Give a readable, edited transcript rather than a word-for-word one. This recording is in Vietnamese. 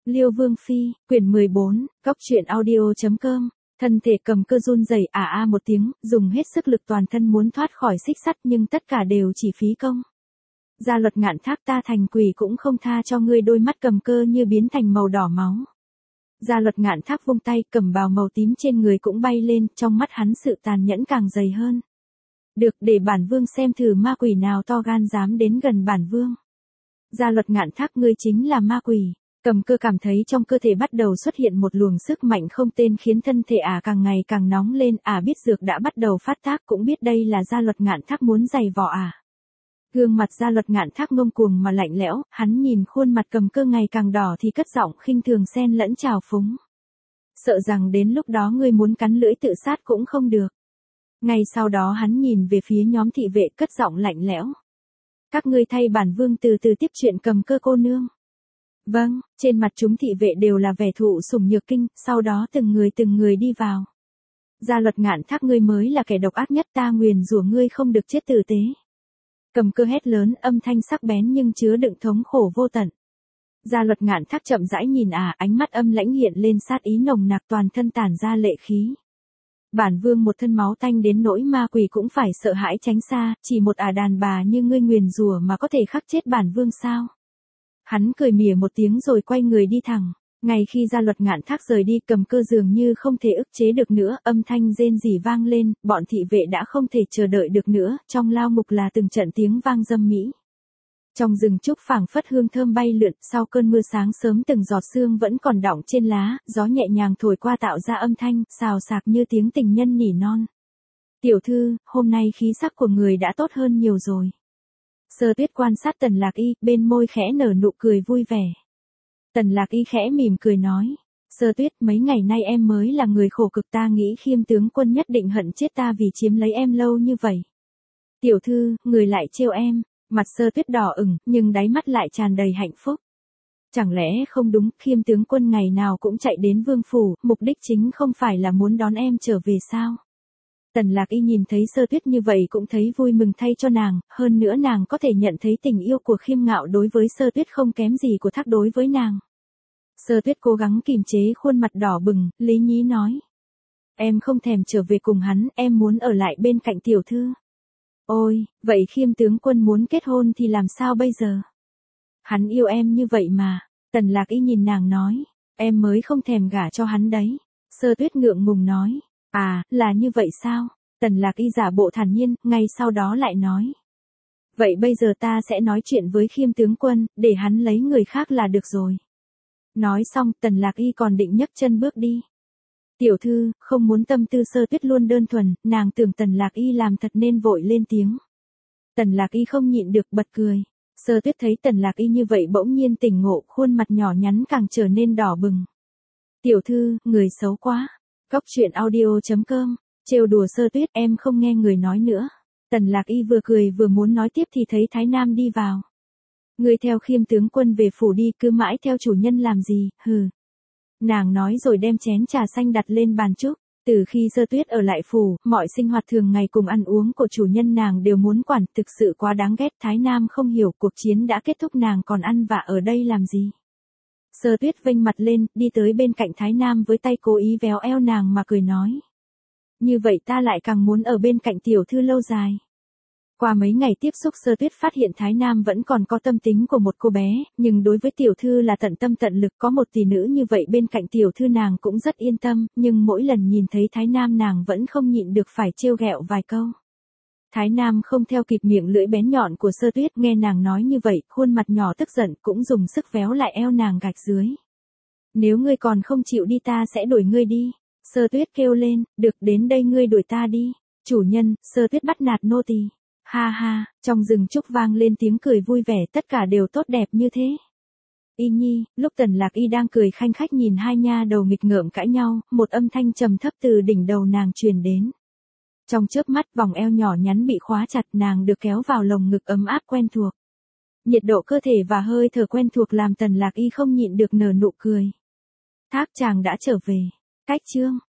Liêu Vương Phi, quyển 14, Góc truyện audio.com. Thân thể Cầm Cơ run rẩy một tiếng, dùng hết sức lực toàn thân muốn thoát khỏi xích sắt nhưng tất cả đều chỉ phí công. Gia Luật Ngạn Thác, ta thành quỷ cũng không tha cho ngươi. Đôi mắt Cầm Cơ như biến thành màu đỏ máu. Gia Luật Ngạn Thác vung tay, cẩm bào màu tím trên người cũng bay lên, trong mắt hắn sự tàn nhẫn càng dày hơn. Được, để bản vương xem thử ma quỷ nào to gan dám đến gần bản vương. Gia Luật Ngạn Thác, ngươi chính là ma quỷ. Cầm Cơ cảm thấy trong cơ thể bắt đầu xuất hiện một luồng sức mạnh không tên khiến thân thể càng ngày càng nóng lên. Biết dược đã bắt đầu phát tác, cũng biết đây là Gia Luật Ngạn Thác muốn giày vò. Gương mặt Gia Luật Ngạn Thác ngông cuồng mà lạnh lẽo, hắn nhìn khuôn mặt Cầm Cơ ngày càng đỏ thì cất giọng khinh thường xen lẫn trào phúng. Sợ rằng đến lúc đó ngươi muốn cắn lưỡi tự sát cũng không được. Ngay sau đó hắn nhìn về phía nhóm thị vệ, cất giọng lạnh lẽo. Các ngươi thay bản vương từ từ tiếp chuyện Cầm Cơ cô nương. Vâng, trên mặt chúng thị vệ đều là vẻ thụ sủng nhược kinh, sau đó từng người đi vào. Gia Luật Ngạn Thác, ngươi mới là kẻ độc ác nhất, ta nguyền rủa ngươi không được chết tử tế. Cầm Cơ hét lớn, âm thanh sắc bén nhưng chứa đựng thống khổ vô tận. Gia Luật Ngạn Thác chậm rãi nhìn ánh mắt âm lãnh hiện lên sát ý nồng nặc, toàn thân tản ra lệ khí. Bản vương một thân máu tanh đến nỗi ma quỷ cũng phải sợ hãi tránh xa, chỉ một đàn bà như ngươi nguyền rủa mà có thể khắc chết bản vương sao? Hắn cười mỉa một tiếng rồi quay người đi thẳng. Ngay khi Gia Luật Ngạn Thác rời đi, Cầm Cơ dường như không thể ức chế được nữa, âm thanh rên rỉ vang lên, bọn thị vệ đã không thể chờ đợi được nữa, trong lao ngục là từng trận tiếng vang dâm mỹ. Trong rừng trúc phảng phất hương thơm bay lượn, sau cơn mưa sáng sớm từng giọt sương vẫn còn đọng trên lá, gió nhẹ nhàng thổi qua tạo ra âm thanh xào xạc như tiếng tình nhân nỉ non. Tiểu thư, hôm nay khí sắc của người đã tốt hơn nhiều rồi. Sơ Tuyết quan sát Tần Lạc Y, bên môi khẽ nở nụ cười vui vẻ. Tần Lạc Y khẽ mỉm cười nói. Sơ Tuyết, mấy ngày nay em mới là người khổ cực, ta nghĩ Khiêm tướng quân nhất định hận chết ta vì chiếm lấy em lâu như vậy. Tiểu thư, người lại trêu em. Mặt Sơ Tuyết đỏ ửng, nhưng đáy mắt lại tràn đầy hạnh phúc. Chẳng lẽ không đúng, Khiêm tướng quân ngày nào cũng chạy đến vương phủ, mục đích chính không phải là muốn đón em trở về sao? Tần Lạc Y nhìn thấy Sơ Tuyết như vậy cũng thấy vui mừng thay cho nàng, hơn nữa nàng có thể nhận thấy tình yêu của Khiêm Ngạo đối với Sơ Tuyết không kém gì của Thác đối với nàng. Sơ Tuyết cố gắng kìm chế khuôn mặt đỏ bừng, lý nhí nói. Em không thèm trở về cùng hắn, em muốn ở lại bên cạnh tiểu thư. Ôi, vậy Khiêm tướng quân muốn kết hôn thì làm sao bây giờ? Hắn yêu em như vậy mà. Tần Lạc Y nhìn nàng nói. Em mới không thèm gả cho hắn đấy. Sơ Tuyết ngượng ngùng nói. Là như vậy sao? Tần Lạc Y giả bộ thản nhiên, ngay sau đó lại nói. Vậy bây giờ ta sẽ nói chuyện với Khiêm tướng quân, để hắn lấy người khác là được rồi. Nói xong, Tần Lạc Y còn định nhấc chân bước đi. Tiểu thư, không muốn tâm tư Sơ Tuyết luôn đơn thuần, nàng tưởng Tần Lạc Y làm thật nên vội lên tiếng. Tần Lạc Y không nhịn được bật cười. Sơ Tuyết thấy Tần Lạc Y như vậy bỗng nhiên tỉnh ngộ, khuôn mặt nhỏ nhắn càng trở nên đỏ bừng. Tiểu thư, người xấu quá. Góc truyện audio.com, trêu đùa Sơ Tuyết, em không nghe người nói nữa. Tần Lạc Y vừa cười vừa muốn nói tiếp thì thấy Thái Nam đi vào. Người theo Khiêm tướng quân về phủ đi, cứ mãi theo chủ nhân làm gì, hừ. Nàng nói rồi đem chén trà xanh đặt lên bàn trúc. Từ khi Sơ Tuyết ở lại phủ, mọi sinh hoạt thường ngày cùng ăn uống của chủ nhân nàng đều muốn quản, thực sự quá đáng ghét. Thái Nam không hiểu, cuộc chiến đã kết thúc nàng còn ăn vạ ở đây làm gì. Sơ Tuyết vênh mặt lên, đi tới bên cạnh Thái Nam với tay cố ý véo eo nàng mà cười nói. Như vậy ta lại càng muốn ở bên cạnh tiểu thư lâu dài. Qua mấy ngày tiếp xúc, Sơ Tuyết phát hiện Thái Nam vẫn còn có tâm tính của một cô bé, nhưng đối với tiểu thư là tận tâm tận lực, có một tỷ nữ như vậy bên cạnh tiểu thư nàng cũng rất yên tâm, nhưng mỗi lần nhìn thấy Thái Nam nàng vẫn không nhịn được phải trêu ghẹo vài câu. Thái Nam không theo kịp miệng lưỡi bén nhọn của Sơ Tuyết, nghe nàng nói như vậy, khuôn mặt nhỏ tức giận cũng dùng sức véo lại eo nàng gạch dưới. Nếu ngươi còn không chịu đi ta sẽ đuổi ngươi đi. Sơ Tuyết kêu lên, được, đến đây ngươi đuổi ta đi. Chủ nhân, Sơ Tuyết bắt nạt nô tỳ. Ha ha, trong rừng trúc vang lên tiếng cười vui vẻ, tất cả đều tốt đẹp như thế. Y nhi, lúc Tần Lạc Y đang cười khanh khách nhìn hai nha đầu nghịch ngợm cãi nhau, một âm thanh trầm thấp từ đỉnh đầu nàng truyền đến. Trong chớp mắt, vòng eo nhỏ nhắn bị khóa chặt, nàng được kéo vào lồng ngực ấm áp quen thuộc. Nhiệt độ cơ thể và hơi thở quen thuộc làm Tần Lạc Y không nhịn được nở nụ cười. Thác chàng đã trở về. Cách chương